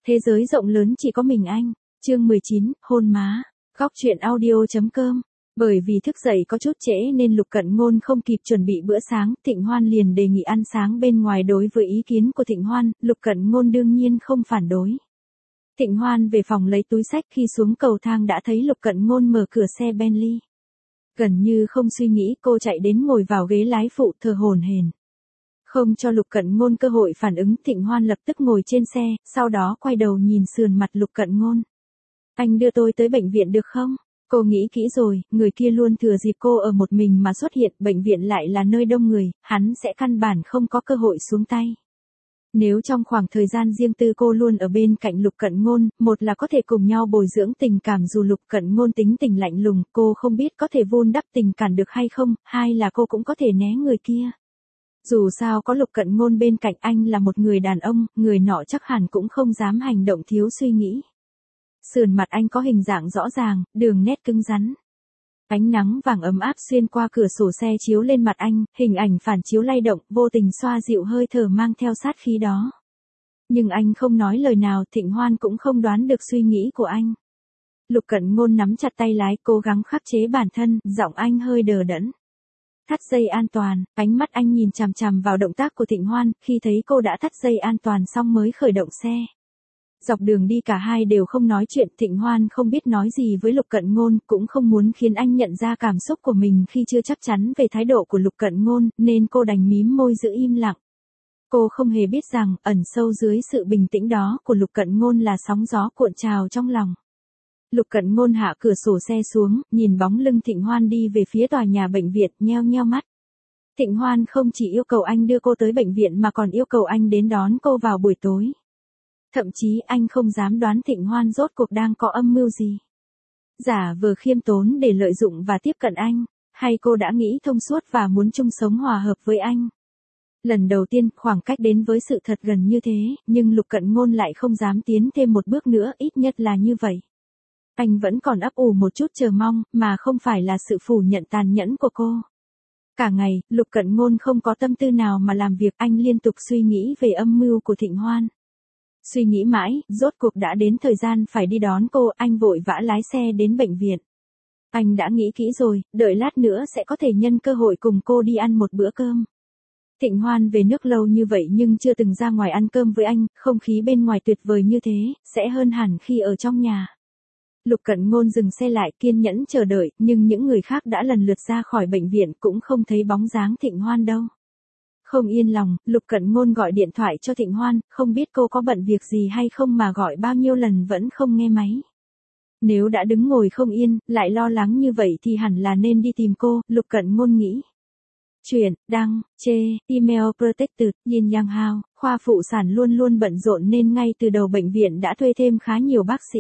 Thế giới rộng lớn chỉ có mình anh. Chương 19, hôn má. Góc truyện audio.com. Bởi vì thức dậy có chút trễ nên Lục Cận Ngôn không kịp chuẩn bị bữa sáng, Thịnh Hoan liền đề nghị ăn sáng bên ngoài. Đối với ý kiến của Thịnh Hoan, Lục Cận Ngôn đương nhiên không phản đối. Thịnh Hoan về phòng lấy túi xách, khi xuống cầu thang đã thấy Lục Cận Ngôn mở cửa xe Bentley. Gần như không suy nghĩ, cô chạy đến ngồi vào ghế lái phụ, thở hổn hển. Không cho Lục Cận Ngôn cơ hội phản ứng, Thịnh Hoan lập tức ngồi trên xe, sau đó quay đầu nhìn sườn mặt Lục Cận Ngôn. Anh đưa tôi tới bệnh viện được không? Cô nghĩ kỹ rồi, người kia luôn thừa dịp cô ở một mình mà xuất hiện, bệnh viện lại là nơi đông người, hắn sẽ căn bản không có cơ hội xuống tay. Nếu trong khoảng thời gian riêng tư cô luôn ở bên cạnh Lục Cận Ngôn, một là có thể cùng nhau bồi dưỡng tình cảm, dù Lục Cận Ngôn tính tình lạnh lùng, cô không biết có thể vun đắp tình cảm được hay không, hai là cô cũng có thể né người kia. Dù sao có Lục Cận Ngôn bên cạnh, anh là một người đàn ông, người nọ chắc hẳn cũng không dám hành động thiếu suy nghĩ. Sườn mặt anh có hình dạng rõ ràng, đường nét cứng rắn. Ánh nắng vàng ấm áp xuyên qua cửa sổ xe chiếu lên mặt anh, hình ảnh phản chiếu lay động, vô tình xoa dịu hơi thở mang theo sát khí đó. Nhưng anh không nói lời nào, Thịnh Hoan cũng không đoán được suy nghĩ của anh. Lục Cận Ngôn nắm chặt tay lái, cố gắng khắc chế bản thân, giọng anh hơi đờ đẫn. Thắt dây an toàn, ánh mắt anh nhìn chằm chằm vào động tác của Thịnh Hoan, khi thấy cô đã thắt dây an toàn xong mới khởi động xe. Dọc đường đi cả hai đều không nói chuyện, Thịnh Hoan không biết nói gì với Lục Cận Ngôn, cũng không muốn khiến anh nhận ra cảm xúc của mình khi chưa chắc chắn về thái độ của Lục Cận Ngôn, nên cô đành mím môi giữ im lặng. Cô không hề biết rằng, ẩn sâu dưới sự bình tĩnh đó của Lục Cận Ngôn là sóng gió cuộn trào trong lòng. Lục Cận Ngôn hạ cửa sổ xe xuống, nhìn bóng lưng Thịnh Hoan đi về phía tòa nhà bệnh viện, nheo nheo mắt. Thịnh Hoan không chỉ yêu cầu anh đưa cô tới bệnh viện mà còn yêu cầu anh đến đón cô vào buổi tối. Thậm chí anh không dám đoán Thịnh Hoan rốt cuộc đang có âm mưu gì. Giả vờ khiêm tốn để lợi dụng và tiếp cận anh, hay cô đã nghĩ thông suốt và muốn chung sống hòa hợp với anh. Lần đầu tiên, khoảng cách đến với sự thật gần như thế, nhưng Lục Cận Ngôn lại không dám tiến thêm một bước nữa, ít nhất là như vậy. Anh vẫn còn ấp ủ một chút chờ mong, mà không phải là sự phủ nhận tàn nhẫn của cô. Cả ngày, Lục Cận Ngôn không có tâm tư nào mà làm việc, anh liên tục suy nghĩ về âm mưu của Thịnh Hoan. Suy nghĩ mãi, rốt cuộc đã đến thời gian phải đi đón cô, anh vội vã lái xe đến bệnh viện. Anh đã nghĩ kỹ rồi, đợi lát nữa sẽ có thể nhân cơ hội cùng cô đi ăn một bữa cơm. Thịnh Hoan về nước lâu như vậy nhưng chưa từng ra ngoài ăn cơm với anh, không khí bên ngoài tuyệt vời như thế, sẽ hơn hẳn khi ở trong nhà. Lục Cận Ngôn dừng xe lại, kiên nhẫn chờ đợi, nhưng những người khác đã lần lượt ra khỏi bệnh viện, cũng không thấy bóng dáng Thịnh Hoan đâu. Không yên lòng, Lục Cận Ngôn gọi điện thoại cho Thịnh Hoan, không biết cô có bận việc gì hay không mà gọi bao nhiêu lần vẫn không nghe máy. Nếu đã đứng ngồi không yên, lại lo lắng như vậy thì hẳn là nên đi tìm cô, Lục Cận Ngôn nghĩ. Chuyện, đăng, chê, email protected, yin yang hao, khoa phụ sản luôn luôn bận rộn nên ngay từ đầu bệnh viện đã thuê thêm khá nhiều bác sĩ.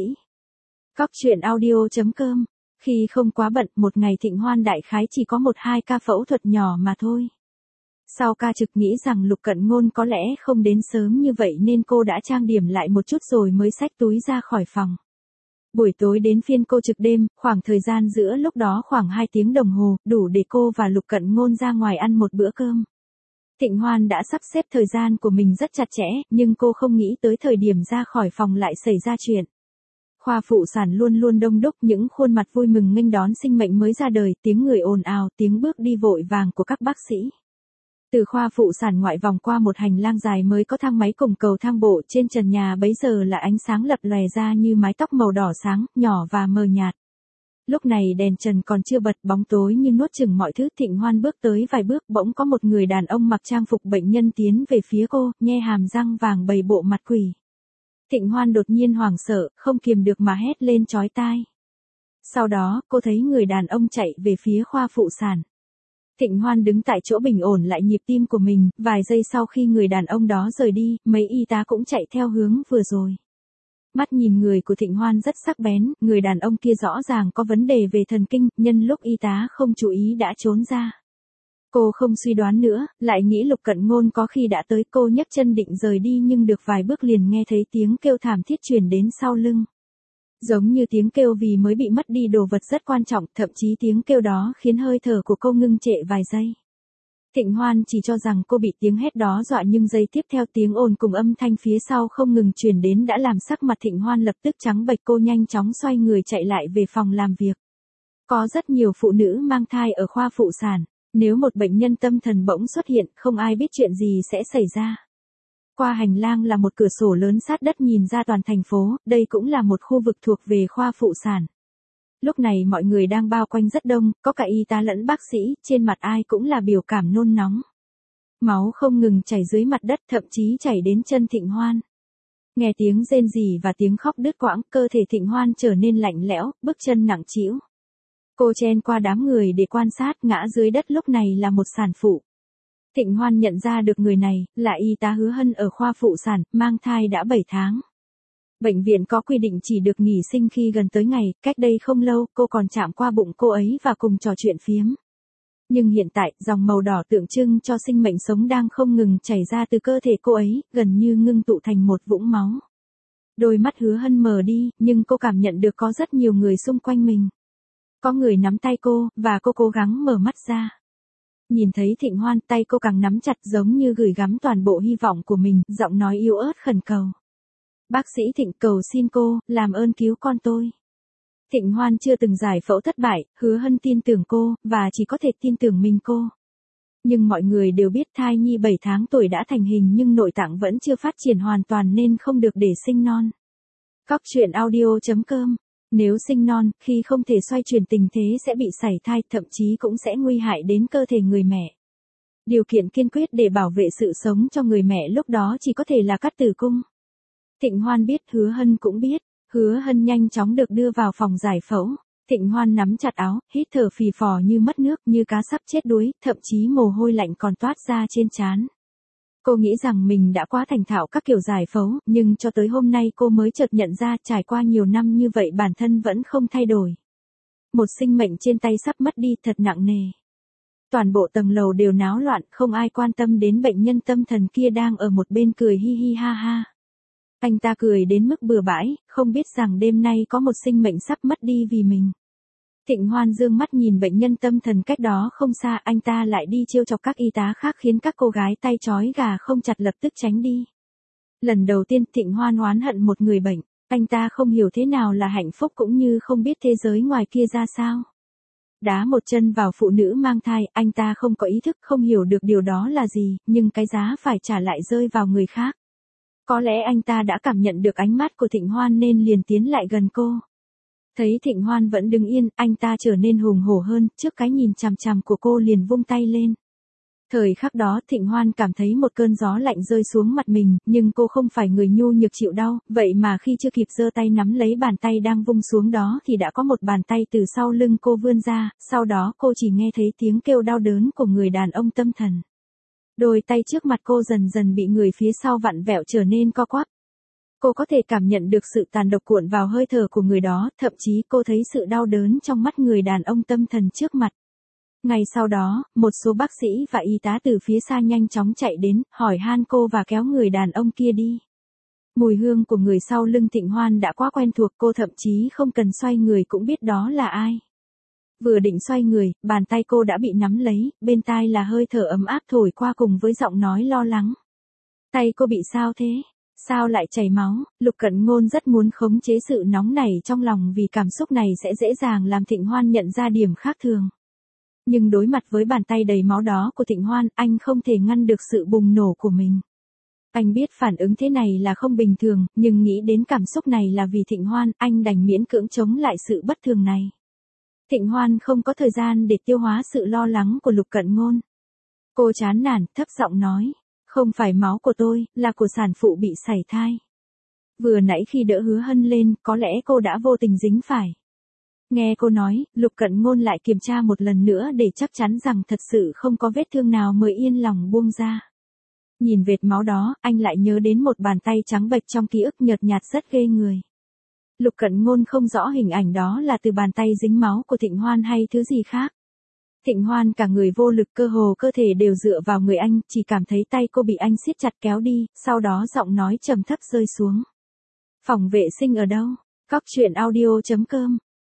Góc truyện audio.com. Khi không quá bận, một ngày Thịnh Hoan đại khái chỉ có 1-2 ca phẫu thuật nhỏ mà thôi. Sau ca trực nghĩ rằng Lục Cận Ngôn có lẽ không đến sớm như vậy nên cô đã trang điểm lại một chút rồi mới xách túi ra khỏi phòng. Buổi tối đến phiên cô trực đêm, khoảng thời gian giữa lúc đó khoảng 2 tiếng đồng hồ, đủ để cô và Lục Cận Ngôn ra ngoài ăn một bữa cơm. Thịnh Hoan đã sắp xếp thời gian của mình rất chặt chẽ, nhưng cô không nghĩ tới thời điểm ra khỏi phòng lại xảy ra chuyện. Khoa phụ sản luôn luôn đông đúc, những khuôn mặt vui mừng nghênh đón sinh mệnh mới ra đời, tiếng người ồn ào, tiếng bước đi vội vàng của các bác sĩ. Từ khoa phụ sản ngoại vòng qua một hành lang dài mới có thang máy cùng cầu thang bộ, trên trần nhà bấy giờ là ánh sáng lập lòe ra như mái tóc màu đỏ sáng, nhỏ và mờ nhạt. Lúc này đèn trần còn chưa bật, bóng tối như nuốt chửng mọi thứ. Thịnh Hoan bước tới vài bước, bỗng có một người đàn ông mặc trang phục bệnh nhân tiến về phía cô, nhe hàm răng vàng bày bộ mặt quỷ. Thịnh Hoan đột nhiên hoảng sợ, không kiềm được mà hét lên chói tai. Sau đó, cô thấy người đàn ông chạy về phía khoa phụ sản. Thịnh Hoan đứng tại chỗ bình ổn lại nhịp tim của mình, vài giây sau khi người đàn ông đó rời đi, mấy y tá cũng chạy theo hướng vừa rồi. Mắt nhìn người của Thịnh Hoan rất sắc bén, người đàn ông kia rõ ràng có vấn đề về thần kinh, nhân lúc y tá không chú ý đã trốn ra. Cô không suy đoán nữa, lại nghĩ Lục Cận Ngôn có khi đã tới, cô nhấc chân định rời đi nhưng được vài bước liền nghe thấy tiếng kêu thảm thiết truyền đến sau lưng. Giống như tiếng kêu vì mới bị mất đi đồ vật rất quan trọng, thậm chí tiếng kêu đó khiến hơi thở của cô ngưng trệ vài giây. Thịnh Hoan chỉ cho rằng cô bị tiếng hét đó dọa nhưng giây tiếp theo tiếng ồn cùng âm thanh phía sau không ngừng truyền đến đã làm sắc mặt Thịnh Hoan lập tức trắng bệch, cô nhanh chóng xoay người chạy lại về phòng làm việc. Có rất nhiều phụ nữ mang thai ở khoa phụ sản, nếu một bệnh nhân tâm thần bỗng xuất hiện không ai biết chuyện gì sẽ xảy ra. Qua hành lang là một cửa sổ lớn sát đất nhìn ra toàn thành phố, đây cũng là một khu vực thuộc về khoa phụ sản. Lúc này mọi người đang bao quanh rất đông, có cả y tá lẫn bác sĩ, trên mặt ai cũng là biểu cảm nôn nóng. Máu không ngừng chảy dưới mặt đất, thậm chí chảy đến chân Thịnh Hoan. Nghe tiếng rên rỉ và tiếng khóc đứt quãng, cơ thể Thịnh Hoan trở nên lạnh lẽo, bước chân nặng trĩu. Cô chen qua đám người để quan sát, ngã dưới đất lúc này là một sản phụ. Thịnh Hoan nhận ra được người này, là y tá Hứa Hân ở khoa phụ sản, mang thai đã 7 tháng. Bệnh viện có quy định chỉ được nghỉ sinh khi gần tới ngày, cách đây không lâu, cô còn chạm qua bụng cô ấy và cùng trò chuyện phiếm. Nhưng hiện tại, dòng màu đỏ tượng trưng cho sinh mệnh sống đang không ngừng chảy ra từ cơ thể cô ấy, gần như ngưng tụ thành một vũng máu. Đôi mắt Hứa Hân mờ đi, nhưng cô cảm nhận được có rất nhiều người xung quanh mình. Có người nắm tay cô, và cô cố gắng mở mắt ra. Nhìn thấy Thịnh Hoan, tay cô càng nắm chặt giống như gửi gắm toàn bộ hy vọng của mình, giọng nói yếu ớt khẩn cầu. Bác sĩ Thịnh, cầu xin cô, làm ơn cứu con tôi. Thịnh Hoan chưa từng giải phẫu thất bại, Hứa Hân tin tưởng cô, và chỉ có thể tin tưởng mình cô. Nhưng mọi người đều biết thai nhi 7 tháng tuổi đã thành hình nhưng nội tạng vẫn chưa phát triển hoàn toàn nên không được để sinh non. Cóc truyện audio.com. Nếu sinh non, khi không thể xoay chuyển tình thế sẽ bị sảy thai, thậm chí cũng sẽ nguy hại đến cơ thể người mẹ. Điều kiện kiên quyết để bảo vệ sự sống cho người mẹ lúc đó chỉ có thể là cắt tử cung. Thịnh Hoan biết, Hứa Hân cũng biết. Hứa Hân nhanh chóng được đưa vào phòng giải phẫu. Thịnh Hoan nắm chặt áo, hít thở phì phò như mất nước, như cá sắp chết đuối, thậm chí mồ hôi lạnh còn toát ra trên trán. Cô nghĩ rằng mình đã quá thành thạo các kiểu giải phẫu, nhưng cho tới hôm nay cô mới chợt nhận ra trải qua nhiều năm như vậy bản thân vẫn không thay đổi. Một sinh mệnh trên tay sắp mất đi thật nặng nề. Toàn bộ tầng lầu đều náo loạn, không ai quan tâm đến bệnh nhân tâm thần kia đang ở một bên cười hi hi ha ha. Anh ta cười đến mức bừa bãi, không biết rằng đêm nay có một sinh mệnh sắp mất đi vì mình. Thịnh Hoan dương mắt nhìn bệnh nhân tâm thần cách đó không xa, anh ta lại đi trêu chọc các y tá khác khiến các cô gái tay trói gà không chặt lập tức tránh đi. Lần đầu tiên Thịnh Hoan oán hận một người bệnh, anh ta không hiểu thế nào là hạnh phúc cũng như không biết thế giới ngoài kia ra sao. Đá một chân vào phụ nữ mang thai, anh ta không có ý thức, không hiểu được điều đó là gì, nhưng cái giá phải trả lại rơi vào người khác. Có lẽ anh ta đã cảm nhận được ánh mắt của Thịnh Hoan nên liền tiến lại gần cô. Thấy Thịnh Hoan vẫn đứng yên, anh ta trở nên hùng hổ hơn, trước cái nhìn chằm chằm của cô liền vung tay lên. Thời khắc đó Thịnh Hoan cảm thấy một cơn gió lạnh rơi xuống mặt mình, nhưng cô không phải người nhu nhược chịu đau, vậy mà khi chưa kịp giơ tay nắm lấy bàn tay đang vung xuống đó thì đã có một bàn tay từ sau lưng cô vươn ra, sau đó cô chỉ nghe thấy tiếng kêu đau đớn của người đàn ông tâm thần. Đôi tay trước mặt cô dần dần bị người phía sau vặn vẹo trở nên co quắp. Cô có thể cảm nhận được sự tàn độc cuộn vào hơi thở của người đó, thậm chí cô thấy sự đau đớn trong mắt người đàn ông tâm thần trước mặt. Ngay sau đó, một số bác sĩ và y tá từ phía xa nhanh chóng chạy đến, hỏi han cô và kéo người đàn ông kia đi. Mùi hương của người sau lưng Thịnh Hoan đã quá quen thuộc, cô thậm chí không cần xoay người cũng biết đó là ai. Vừa định xoay người, bàn tay cô đã bị nắm lấy, bên tai là hơi thở ấm áp thổi qua cùng với giọng nói lo lắng. Tay cô bị sao thế? Sao lại chảy máu? Lục Cẩn Ngôn rất muốn khống chế sự nóng nảy trong lòng vì cảm xúc này sẽ dễ dàng làm Thịnh Hoan nhận ra điểm khác thường. Nhưng đối mặt với bàn tay đầy máu đó của Thịnh Hoan, anh không thể ngăn được sự bùng nổ của mình. Anh biết phản ứng thế này là không bình thường, nhưng nghĩ đến cảm xúc này là vì Thịnh Hoan, anh đành miễn cưỡng chống lại sự bất thường này. Thịnh Hoan không có thời gian để tiêu hóa sự lo lắng của Lục Cẩn Ngôn. Cô chán nản, thấp giọng nói. Không phải máu của tôi, là của sản phụ bị sảy thai. Vừa nãy khi đỡ Hứa Hân lên, có lẽ cô đã vô tình dính phải. Nghe cô nói, Lục Cẩn Ngôn lại kiểm tra một lần nữa để chắc chắn rằng thật sự không có vết thương nào mới yên lòng buông ra. Nhìn vệt máu đó, anh lại nhớ đến một bàn tay trắng bệch trong ký ức nhợt nhạt rất ghê người. Lục Cẩn Ngôn không rõ hình ảnh đó là từ bàn tay dính máu của Thịnh Hoan hay thứ gì khác. Thịnh Hoan cả người vô lực, cơ hồ cơ thể đều dựa vào người anh, chỉ cảm thấy tay cô bị anh siết chặt kéo đi, sau đó giọng nói trầm thấp rơi xuống. Phòng vệ sinh ở đâu? Cóc truyện audio.com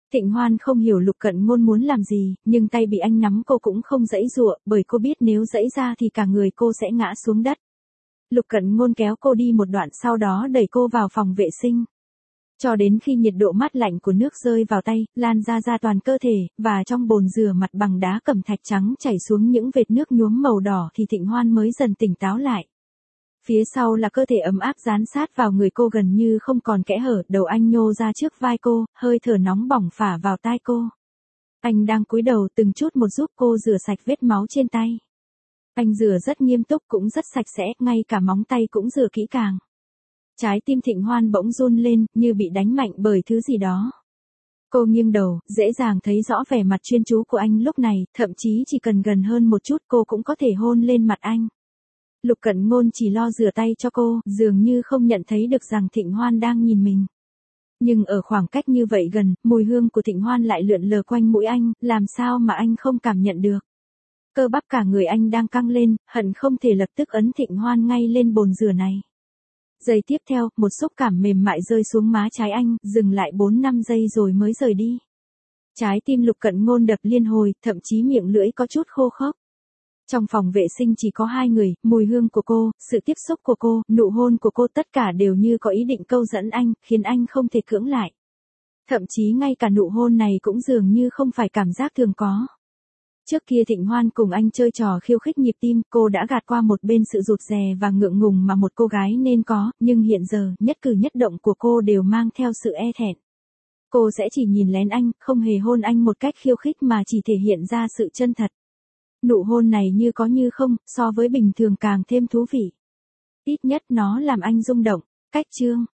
Thịnh Hoan không hiểu Lục Cận Ngôn muốn làm gì, nhưng tay bị anh nắm cô cũng không giãy giụa, bởi cô biết nếu giãy ra thì cả người cô sẽ ngã xuống đất. Lục Cận Ngôn kéo cô đi một đoạn sau đó đẩy cô vào phòng vệ sinh. Cho đến khi nhiệt độ mát lạnh của nước rơi vào tay, lan ra toàn cơ thể, và trong bồn rửa mặt bằng đá cẩm thạch trắng chảy xuống những vệt nước nhuốm màu đỏ thì Thịnh Hoan mới dần tỉnh táo lại. Phía sau là cơ thể ấm áp dán sát vào người cô gần như không còn kẽ hở, đầu anh nhô ra trước vai cô, hơi thở nóng bỏng phả vào tai cô. Anh đang cúi đầu từng chút một giúp cô rửa sạch vết máu trên tay. Anh rửa rất nghiêm túc cũng rất sạch sẽ, ngay cả móng tay cũng rửa kỹ càng. Trái tim Thịnh Hoan bỗng run lên, như bị đánh mạnh bởi thứ gì đó. Cô nghiêng đầu, dễ dàng thấy rõ vẻ mặt chuyên chú của anh lúc này, thậm chí chỉ cần gần hơn một chút cô cũng có thể hôn lên mặt anh. Lục Cận Ngôn chỉ lo rửa tay cho cô, dường như không nhận thấy được rằng Thịnh Hoan đang nhìn mình. Nhưng ở khoảng cách như vậy gần, mùi hương của Thịnh Hoan lại lượn lờ quanh mũi anh, làm sao mà anh không cảm nhận được. Cơ bắp cả người anh đang căng lên, hận không thể lập tức ấn Thịnh Hoan ngay lên bồn rửa này. Giây tiếp theo, một xúc cảm mềm mại rơi xuống má trái anh, dừng lại 4-5 giây rồi mới rời đi. Trái tim Lục Cận Ngôn đập liên hồi, thậm chí miệng lưỡi có chút khô khốc. Trong phòng vệ sinh chỉ có hai người, mùi hương của cô, sự tiếp xúc của cô, nụ hôn của cô tất cả đều như có ý định câu dẫn anh, khiến anh không thể cưỡng lại. Thậm chí ngay cả nụ hôn này cũng dường như không phải cảm giác thường có. Trước kia Thịnh Hoan cùng anh chơi trò khiêu khích nhịp tim, cô đã gạt qua một bên sự rụt rè và ngượng ngùng mà một cô gái nên có, nhưng hiện giờ, nhất cử nhất động của cô đều mang theo sự e thẹn. Cô sẽ chỉ nhìn lén anh, không hề hôn anh một cách khiêu khích mà chỉ thể hiện ra sự chân thật. Nụ hôn này như có như không, so với bình thường càng thêm thú vị. Ít nhất nó làm anh rung động. Cách chương